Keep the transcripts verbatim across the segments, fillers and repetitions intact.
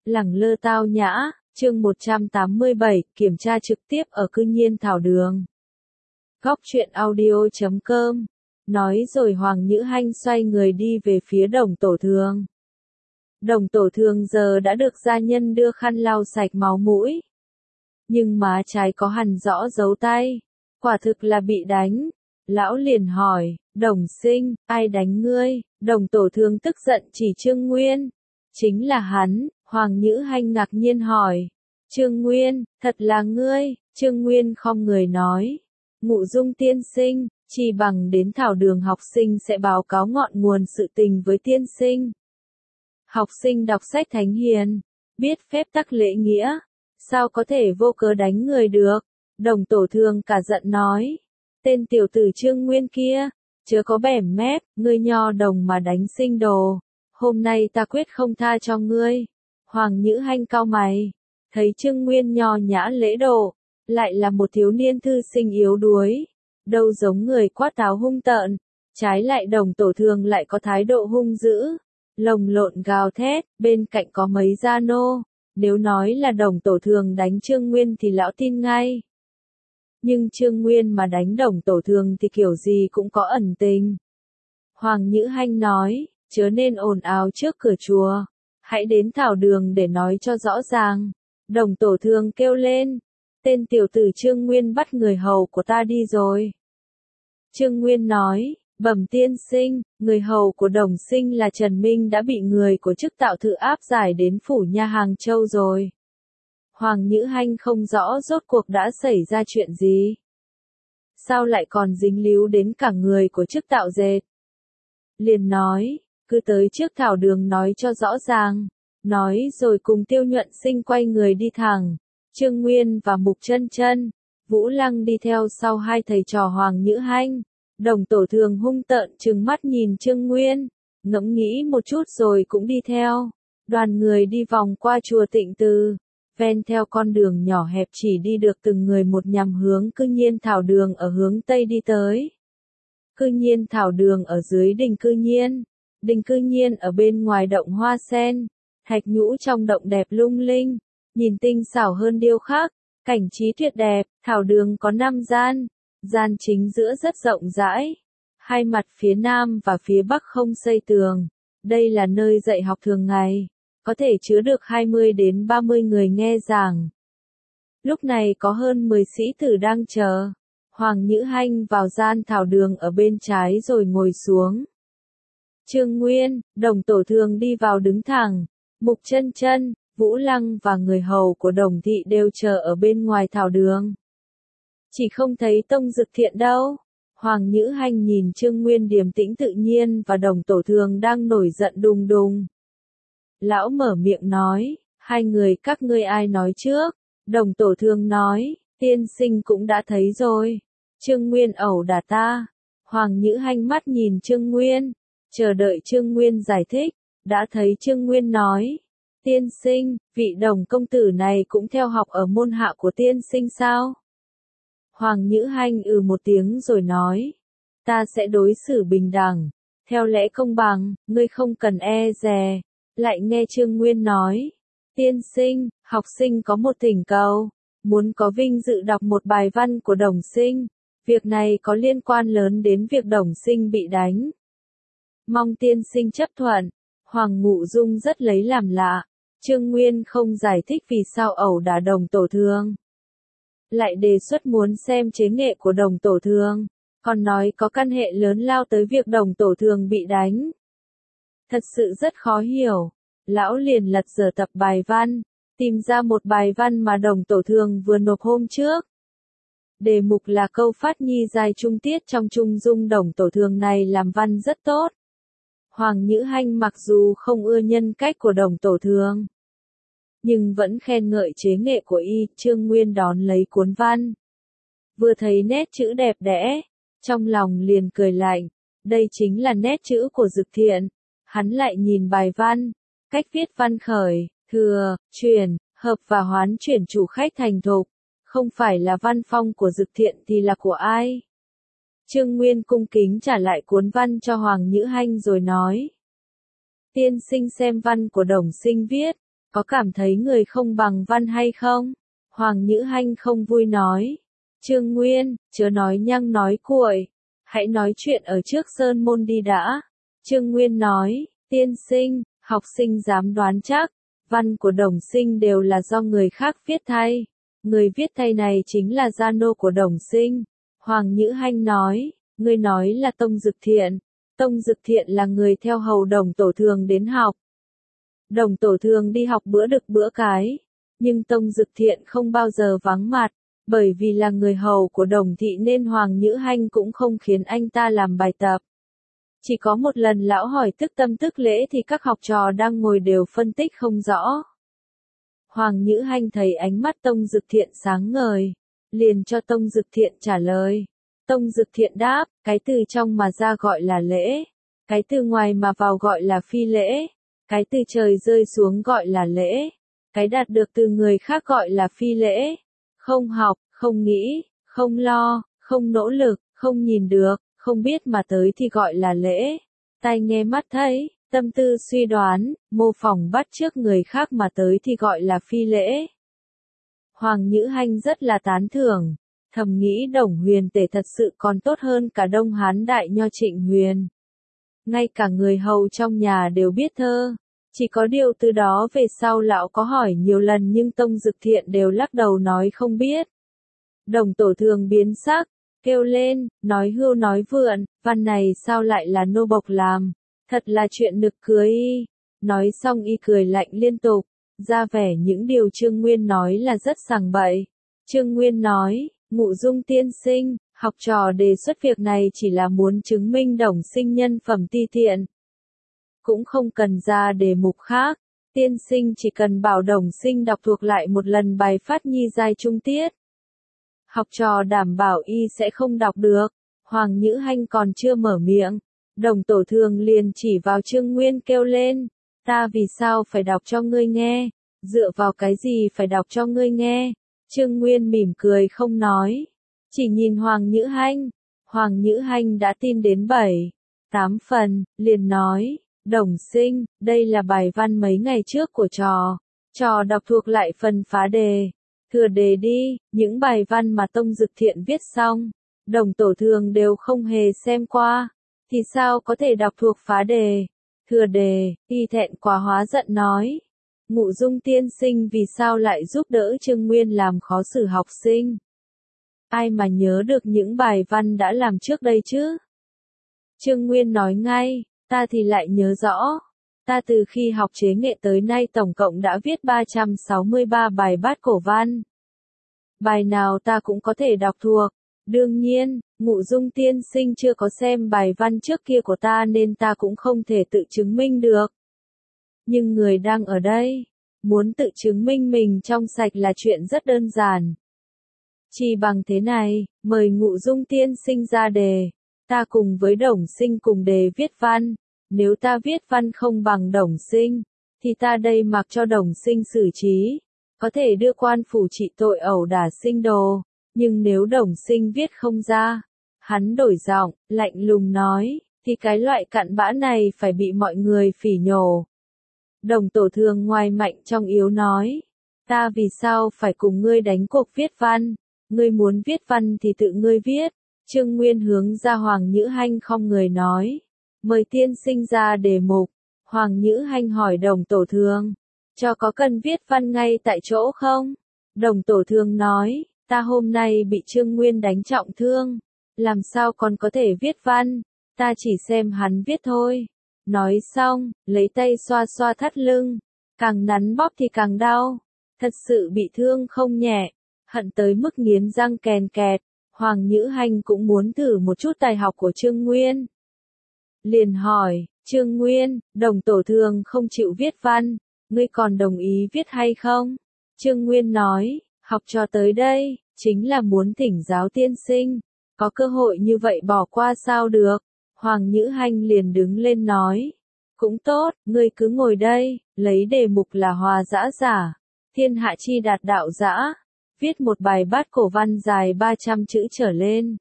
Lẳng lơ tao nhã, chương một trăm tám mươi bảy, kiểm tra trực tiếp ở cư nhiên thảo đường. Góc truyện audio chấm com. Nói rồi Hoàng Nhữ Hanh xoay người đi về phía Đồng Tổ Thường. Đồng Tổ Thường giờ đã được gia nhân đưa khăn lau sạch máu mũi. Nhưng má trái có hằn rõ dấu tay. Quả thực là bị đánh. Lão liền hỏi, Đồng sinh, ai đánh ngươi? Đồng Tổ Thường tức giận chỉ Trương Nguyên. Chính là hắn. Hoàng Nhữ Hanh ngạc nhiên hỏi. Trương Nguyên, thật là ngươi? Trương Nguyên khom người nói. Ngụ Dung tiên sinh, chỉ bằng đến thảo đường học sinh sẽ báo cáo ngọn nguồn sự tình với tiên sinh. Học sinh đọc sách thánh hiền, biết phép tắc lễ nghĩa, sao có thể vô cớ đánh người được? Đồng Tổ Thường cả giận nói. Tên tiểu tử Trương Nguyên kia, chớ có bẻm mép, ngươi nho đồng mà đánh sinh đồ. Hôm nay ta quyết không tha cho ngươi. Hoàng Nhữ Hanh cau mày, thấy Trương Nguyên nho nhã lễ độ, lại là một thiếu niên thư sinh yếu đuối, đâu giống người quát tháo hung tợn, trái lại Đồng Tổ Thường lại có thái độ hung dữ, lồng lộn gào thét, bên cạnh có mấy gia nô, nếu nói là Đồng Tổ Thường đánh Trương Nguyên thì lão tin ngay. Nhưng Trương Nguyên mà đánh Đồng Tổ Thường thì kiểu gì cũng có ẩn tình. Hoàng Nhữ Hanh nói, chớ nên ồn ào trước cửa chùa. Hãy đến thảo đường để nói cho rõ ràng. Đồng Tổ Thường kêu lên. Tên tiểu tử Trương Nguyên bắt người hầu của ta đi rồi. Trương Nguyên nói, bẩm tiên sinh, người hầu của Đồng sinh là Trần Minh đã bị người của chức tạo thự áp giải đến phủ nha Hàng Châu rồi. Hoàng Nhữ Hanh không rõ rốt cuộc đã xảy ra chuyện gì. Sao lại còn dính líu đến cả người của chức tạo dệt? Liền nói. Cứ tới trước thảo đường nói cho rõ ràng. Nói rồi cùng Tiêu Nhuận Sinh quay người đi thẳng. Trương Nguyên và Mục Chân Chân, Vũ Lăng đi theo sau hai thầy trò Hoàng Nhữ Hanh. Đồng Tổ Thường hung tợn trừng mắt nhìn Trương Nguyên, ngẫm nghĩ một chút rồi cũng đi theo. Đoàn người đi vòng qua chùa Tịnh Từ, ven theo con đường nhỏ hẹp chỉ đi được từng người một nhằm hướng cư nhiên thảo đường ở hướng Tây đi tới. Cư nhiên thảo đường ở dưới đình cư nhiên. Đình cư nhiên ở bên ngoài động hoa sen, thạch nhũ trong động đẹp lung linh, nhìn tinh xảo hơn điêu khắc, cảnh trí tuyệt đẹp, thảo đường có năm gian, gian chính giữa rất rộng rãi, hai mặt phía nam và phía bắc không xây tường, đây là nơi dạy học thường ngày, có thể chứa được hai mươi đến ba mươi người nghe giảng. Lúc này có hơn mười sĩ tử đang chờ, Hoàng Nhữ Hanh vào gian thảo đường ở bên trái rồi ngồi xuống. Trương Nguyên, Đồng Tổ Thường đi vào đứng thẳng, Mục Chân Chân, Vũ Lăng và người hầu của Đồng thị đều chờ ở bên ngoài thảo đường. Chỉ không thấy Tông Dực Thiện đâu. Hoàng Nhữ Hanh nhìn Trương Nguyên điềm tĩnh tự nhiên và Đồng Tổ Thường đang nổi giận đùng đùng. Lão mở miệng nói, hai người các ngươi ai nói trước? Đồng Tổ Thường nói, tiên sinh cũng đã thấy rồi. Trương Nguyên ẩu đả ta. Hoàng Nhữ Hanh mắt nhìn Trương Nguyên. Chờ đợi Trương Nguyên giải thích, đã thấy Trương Nguyên nói, tiên sinh, vị Đồng công tử này cũng theo học ở môn hạ của tiên sinh sao? Hoàng Nhữ Hanh ừ một tiếng rồi nói, ta sẽ đối xử bình đẳng, theo lẽ công bằng, ngươi không cần e dè. Lại nghe Trương Nguyên nói, tiên sinh, học sinh có một thỉnh cầu, muốn có vinh dự đọc một bài văn của Đồng sinh, việc này có liên quan lớn đến việc Đồng sinh bị đánh. Mong tiên sinh chấp thuận. Hoàng Ngụ Dung rất lấy làm lạ. Trương Nguyên không giải thích vì sao ẩu đả Đồng Tổ Thường. Lại đề xuất muốn xem chế nghệ của Đồng Tổ Thường. Còn nói có căn hệ lớn lao tới việc Đồng Tổ Thường bị đánh. Thật sự rất khó hiểu. Lão liền lật dở tập bài văn. Tìm ra một bài văn mà Đồng Tổ Thường vừa nộp hôm trước. Đề mục là câu phát nhi giai trung tiết trong trung dung Đồng Tổ Thường này làm văn rất tốt. Hoàng Nhữ Hanh mặc dù không ưa nhân cách của Đồng Tổ Thường, nhưng vẫn khen ngợi chế nghệ của y. Trương Nguyên đón lấy cuốn văn. Vừa thấy nét chữ đẹp đẽ, trong lòng liền cười lạnh, đây chính là nét chữ của Dực Thiện. Hắn lại nhìn bài văn, cách viết văn khởi, thừa, truyền, hợp và hoán chuyển chủ khách thành thục, không phải là văn phong của Dực Thiện thì là của ai? Trương Nguyên cung kính trả lại cuốn văn cho Hoàng Nhữ Hanh rồi nói. Tiên sinh xem văn của Đồng sinh viết, có cảm thấy người không bằng văn hay không? Hoàng Nhữ Hanh không vui nói. Trương Nguyên, chớ nói nhăng nói cuội, hãy nói chuyện ở trước sơn môn đi đã. Trương Nguyên nói, tiên sinh, học sinh dám đoán chắc, văn của Đồng Sinh đều là do người khác viết thay. Người viết thay này chính là gia nô của Đồng Sinh. Hoàng Nhữ Hanh nói, ngươi nói là Tông Dực Thiện. Tông Dực Thiện là người theo hầu Đồng Tổ Thường đến học. Đồng Tổ Thường đi học bữa đực bữa cái, nhưng Tông Dực Thiện không bao giờ vắng mặt, bởi vì là người hầu của Đồng Thị nên Hoàng Nhữ Hanh cũng không khiến anh ta làm bài tập. Chỉ có một lần lão hỏi tức tâm tức lễ thì các học trò đang ngồi đều phân tích không rõ. Hoàng Nhữ Hanh thấy ánh mắt Tông Dực Thiện sáng ngời, liền cho Tông Dực Thiện trả lời. Tông Dực Thiện đáp, cái từ trong mà ra gọi là lễ, cái từ ngoài mà vào gọi là phi lễ, cái từ trời rơi xuống gọi là lễ, cái đạt được từ người khác gọi là phi lễ. Không học, không nghĩ, không lo, không nỗ lực, không nhìn được, không biết mà tới thì gọi là lễ. Tai nghe mắt thấy, tâm tư suy đoán, mô phỏng bắt chước người khác mà tới thì gọi là phi lễ. Hoàng Nhữ Hanh rất là tán thưởng, thầm nghĩ Đồng Huyền Tể thật sự còn tốt hơn cả Đông Hán đại nho Trịnh Huyền. Ngay cả người hầu trong nhà đều biết thơ. Chỉ có điều từ đó về sau lão có hỏi nhiều lần nhưng Tông Dực Thiện đều lắc đầu nói không biết. Đồng Tổ Thường biến sắc, kêu lên, nói hưu nói vượn, văn này sao lại là nô bộc làm, thật là chuyện nực cười y. Nói xong y cười lạnh liên tục, ra vẻ những điều Trương Nguyên nói là rất sằng bậy. Trương Nguyên nói, Ngụ Dung tiên sinh, học trò đề xuất việc này chỉ là muốn chứng minh Đồng Sinh nhân phẩm ti tiện. Cũng không cần ra đề mục khác, tiên sinh chỉ cần bảo Đồng Sinh đọc thuộc lại một lần bài Phát Nhi giai trung tiết. Học trò đảm bảo y sẽ không đọc được. Hoàng Nhữ Hanh còn chưa mở miệng, Đồng Tổ Thường liền chỉ vào Trương Nguyên kêu lên, ta vì sao phải đọc cho ngươi nghe, dựa vào cái gì phải đọc cho ngươi nghe. Trương Nguyên mỉm cười không nói, chỉ nhìn Hoàng Nhữ Hanh. Hoàng Nhữ Hanh đã tin đến bảy, tám phần, liền nói, Đồng Sinh, đây là bài văn mấy ngày trước của trò, trò đọc thuộc lại phần phá đề, thừa đề đi. Những bài văn mà Tông Dực Thiện viết xong, Đồng Tổ Thường đều không hề xem qua, thì sao có thể đọc thuộc phá đề, thừa đề. Y thẹn quá hóa giận nói, Ngụ Dung tiên sinh vì sao lại giúp đỡ Trương Nguyên làm khó xử học sinh? Ai mà nhớ được những bài văn đã làm trước đây chứ? Trương Nguyên nói ngay, ta thì lại nhớ rõ. Ta từ khi học chế nghệ tới nay tổng cộng đã viết ba trăm sáu mươi ba bài bát cổ văn. Bài nào ta cũng có thể đọc thuộc. Đương nhiên, Ngụ Dung tiên sinh chưa có xem bài văn trước kia của ta nên ta cũng không thể tự chứng minh được. Nhưng người đang ở đây, muốn tự chứng minh mình trong sạch là chuyện rất đơn giản. Chỉ bằng thế này, mời Ngụ Dung tiên sinh ra đề, ta cùng với Đồng Sinh cùng đề viết văn. Nếu ta viết văn không bằng Đồng Sinh, thì ta đây mặc cho Đồng Sinh xử trí, có thể đưa quan phủ trị tội ẩu đả sinh đồ. Nhưng nếu Đồng Sinh viết không ra, hắn đổi giọng, lạnh lùng nói, thì cái loại cặn bã này phải bị mọi người phỉ nhổ. Đồng Tổ Thường ngoài mạnh trong yếu nói, ta vì sao phải cùng ngươi đánh cuộc viết văn, ngươi muốn viết văn thì tự ngươi viết. Trương Nguyên hướng ra Hoàng Nhữ Hanh không người nói, mời tiên sinh ra đề mục. Hoàng Nhữ Hanh hỏi Đồng Tổ Thường, cho có cần viết văn ngay tại chỗ không? Đồng Tổ Thường nói, ta hôm nay bị Trương Nguyên đánh trọng thương, làm sao còn có thể viết văn, ta chỉ xem hắn viết thôi. Nói xong, lấy tay xoa xoa thắt lưng, càng nắn bóp thì càng đau, thật sự bị thương không nhẹ, hận tới mức nghiến răng kèn kẹt. Hoàng Nhữ Hanh cũng muốn thử một chút tài học của Trương Nguyên. Liền hỏi, Trương Nguyên, Đồng Tổ Thường không chịu viết văn, ngươi còn đồng ý viết hay không? Trương Nguyên nói, học trò tới đây, chính là muốn thỉnh giáo tiên sinh, có cơ hội như vậy bỏ qua sao được. Hoàng Nhữ Hanh liền đứng lên nói, cũng tốt, ngươi cứ ngồi đây, lấy đề mục là hòa dã giả, thiên hạ chi đạt đạo dã, viết một bài bát cổ văn dài ba trăm chữ trở lên.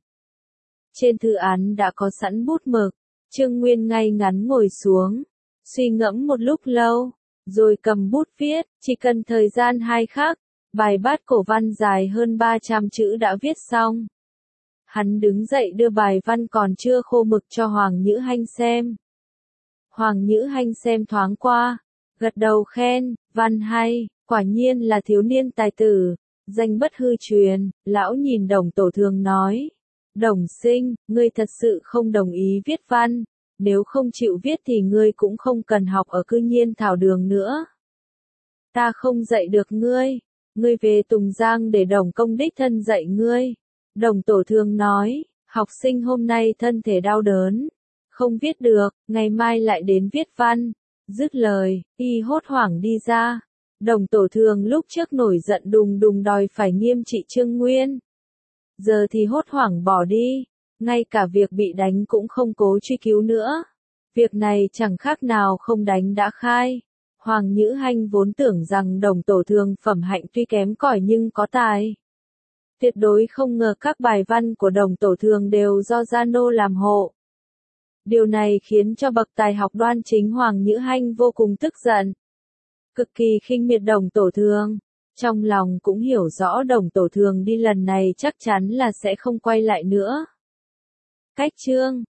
Trên thư án đã có sẵn bút mực, Trương Nguyên ngay ngắn ngồi xuống, suy ngẫm một lúc lâu, rồi cầm bút viết, chỉ cần thời gian hai khắc, bài bát cổ văn dài hơn ba trăm chữ đã viết xong. Hắn đứng dậy đưa bài văn còn chưa khô mực cho Hoàng Nhữ Hanh xem. Hoàng Nhữ Hanh xem thoáng qua, gật đầu khen, văn hay, quả nhiên là thiếu niên tài tử, danh bất hư truyền. Lão nhìn Đồng Tổ Thường nói, Đồng sinh, ngươi thật sự không đồng ý viết văn, nếu không chịu viết thì ngươi cũng không cần học ở Cư Nhiên Thảo Đường nữa. Ta không dạy được ngươi, ngươi về Tùng Giang để Đồng công đích thân dạy ngươi. Đồng Tổ Thường nói, học sinh hôm nay thân thể đau đớn, không viết được, ngày mai lại đến viết văn. Dứt lời, y hốt hoảng đi ra. Đồng Tổ Thường lúc trước nổi giận đùng đùng đòi phải nghiêm trị Trương Nguyên. Giờ thì hốt hoảng bỏ đi, ngay cả việc bị đánh cũng không cố truy cứu nữa. Việc này chẳng khác nào không đánh đã khai. Hoàng Nhữ Hanh vốn tưởng rằng Đồng Tổ Thường phẩm hạnh tuy kém cỏi nhưng có tài. Tuyệt đối không ngờ các bài văn của Đồng Tổ Thường đều do gia nô làm hộ. Điều này khiến cho bậc tài học đoan chính Hoàng Nhữ Hanh vô cùng tức giận. Cực kỳ khinh miệt Đồng Tổ Thường. Trong lòng cũng hiểu rõ Đồng Tổ Thường đi lần này chắc chắn là sẽ không quay lại nữa. Cách chương